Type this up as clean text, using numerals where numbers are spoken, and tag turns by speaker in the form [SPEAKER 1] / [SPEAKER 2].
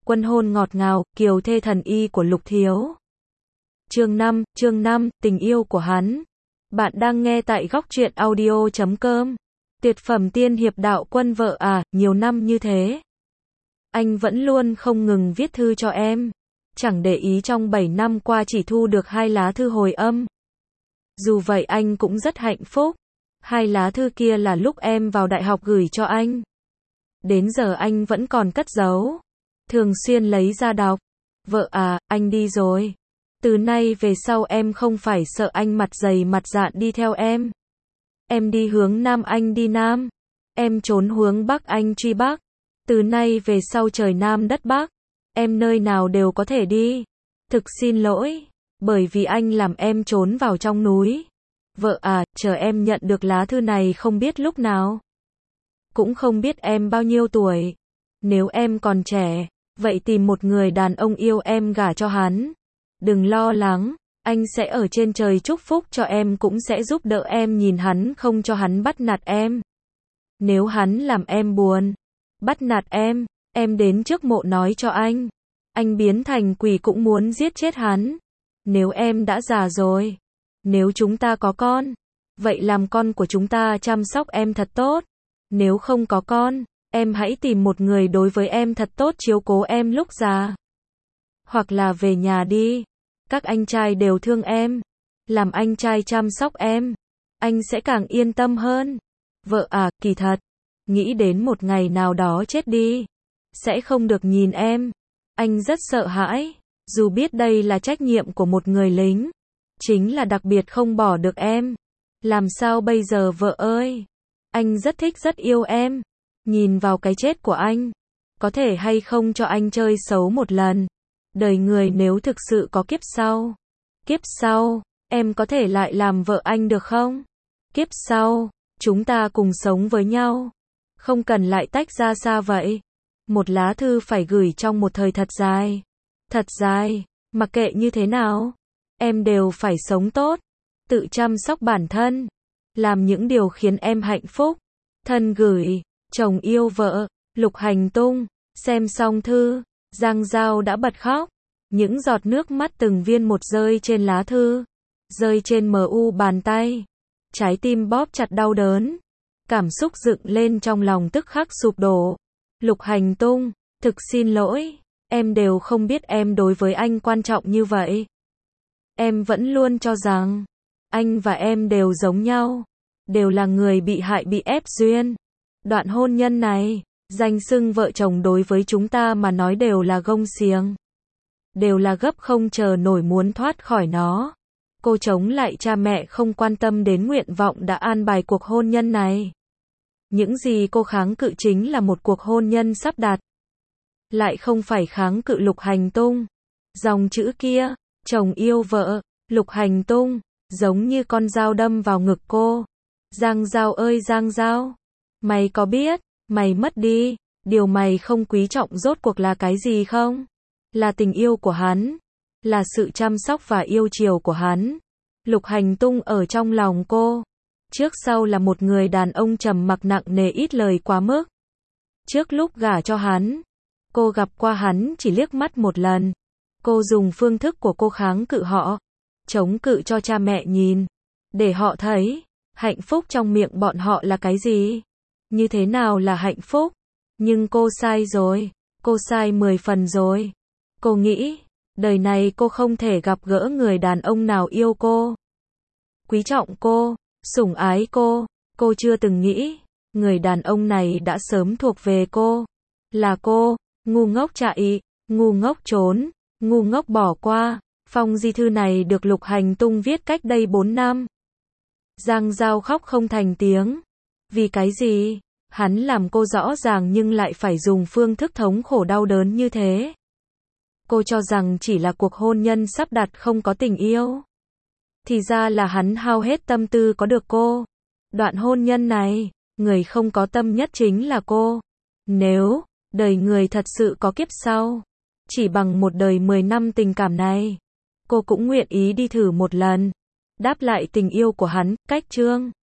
[SPEAKER 1] Quân hôn ngọt ngào, kiều thê thần y của Lục Thiếu. Chương 5, tình yêu của hắn. Bạn đang nghe tại góc truyện audio.com. Tuyệt phẩm tiên hiệp đạo quân vợ à, nhiều năm như thế. Anh vẫn luôn không ngừng viết thư cho em. Chẳng để ý trong 7 năm qua chỉ thu được 2 lá thư hồi âm. Dù vậy anh cũng rất hạnh phúc. 2 lá thư kia là lúc em vào đại học gửi cho anh. Đến giờ anh vẫn còn cất giấu. Thường xuyên lấy ra đọc. Vợ à, anh đi rồi. Từ nay về sau em không phải sợ anh mặt dày mặt dạn đi theo em. Em đi hướng Nam anh đi Nam. Em trốn hướng Bắc anh truy Bắc. Từ nay về sau trời Nam đất Bắc. Em nơi nào đều có thể đi. Thực xin lỗi. Bởi vì anh làm em trốn vào trong núi. Vợ à, chờ em nhận được lá thư này không biết lúc nào. Cũng không biết em bao nhiêu tuổi. Nếu em còn trẻ, vậy tìm một người đàn ông yêu em gả cho hắn. Đừng lo lắng, anh sẽ ở trên trời chúc phúc cho em, cũng sẽ giúp đỡ em nhìn hắn không cho hắn bắt nạt em. Nếu hắn làm em buồn, bắt nạt em đến trước mộ nói cho anh biến thành quỷ cũng muốn giết chết hắn. Nếu em đã già rồi, nếu chúng ta có con, vậy làm con của chúng ta chăm sóc em thật tốt. Nếu không có con, em hãy tìm một người đối với em thật tốt chiếu cố em lúc già. Hoặc là về nhà đi. Các anh trai đều thương em. Làm anh trai chăm sóc em. Anh sẽ càng yên tâm hơn. Vợ à, kỳ thật. Nghĩ đến một ngày nào đó chết đi. Sẽ không được nhìn em. Anh rất sợ hãi. Dù biết đây là trách nhiệm của một người lính. Chính là đặc biệt không bỏ được em. Làm sao bây giờ vợ ơi? Anh rất thích rất yêu em. Nhìn vào cái chết của anh. Có thể hay không cho anh chơi xấu một lần. Đời người nếu thực sự có kiếp sau. Kiếp sau, em có thể lại làm vợ anh được không? Kiếp sau, chúng ta cùng sống với nhau. Không cần lại tách ra xa vậy. Một lá thư phải gửi trong một thời thật dài. Thật dài, mặc kệ như thế nào. Em đều phải sống tốt. Tự chăm sóc bản thân. Làm những điều khiến em hạnh phúc. Thân gửi, chồng yêu vợ, Lục Hành Tung. Xem xong thư, Giang Giao đã bật khóc. Những giọt nước mắt từng viên một rơi trên lá thư. Rơi trên mu bàn tay. Trái tim bóp chặt đau đớn. Cảm xúc dựng lên trong lòng tức khắc sụp đổ. Lục Hành Tung, thực xin lỗi. Em đều không biết em đối với anh quan trọng như vậy. Em vẫn luôn cho rằng anh và em đều giống nhau. Đều là người bị hại bị ép duyên. Đoạn hôn nhân này, danh xưng vợ chồng đối với chúng ta mà nói đều là gông xiềng. Đều là gấp không chờ nổi muốn thoát khỏi nó. Cô chống lại cha mẹ không quan tâm đến nguyện vọng đã an bài cuộc hôn nhân này. Những gì cô kháng cự chính là một cuộc hôn nhân sắp đặt. Lại không phải kháng cự Lục Hành Tung. Dòng chữ kia, chồng yêu vợ, Lục Hành Tung, giống như con dao đâm vào ngực cô. Giang Giao ơi Giang Giao, mày có biết, mày mất đi, điều mày không quý trọng rốt cuộc là cái gì không? Là tình yêu của hắn, là sự chăm sóc và yêu chiều của hắn. Lục Hành Tung ở trong lòng cô, trước sau là một người đàn ông trầm mặc nặng nề ít lời quá mức. Trước lúc gả cho hắn, cô gặp qua hắn chỉ liếc mắt một lần. Cô dùng phương thức của cô kháng cự họ, chống cự cho cha mẹ nhìn, để họ thấy hạnh phúc trong miệng bọn họ là cái gì? Như thế nào là hạnh phúc? Nhưng cô sai rồi, cô sai 10 phần rồi. Cô nghĩ, đời này cô không thể gặp gỡ người đàn ông nào yêu cô, quý trọng cô, sủng ái cô chưa từng nghĩ, người đàn ông này đã sớm thuộc về cô. Là cô, ngu ngốc chạy, ngu ngốc trốn, ngu ngốc bỏ qua. Phong di thư này được Lục Hành Tung viết cách đây 4 năm. Giang Giao khóc không thành tiếng. Vì cái gì? Hắn làm cô rõ ràng nhưng lại phải dùng phương thức thống khổ đau đớn như thế. Cô cho rằng chỉ là cuộc hôn nhân sắp đặt không có tình yêu. Thì ra là hắn hao hết tâm tư có được cô. Đoạn hôn nhân này, người không có tâm nhất chính là cô. Nếu đời người thật sự có kiếp sau, chỉ bằng một đời 10 năm tình cảm này, cô cũng nguyện ý đi thử một lần. Đáp lại tình yêu của hắn, cách chương.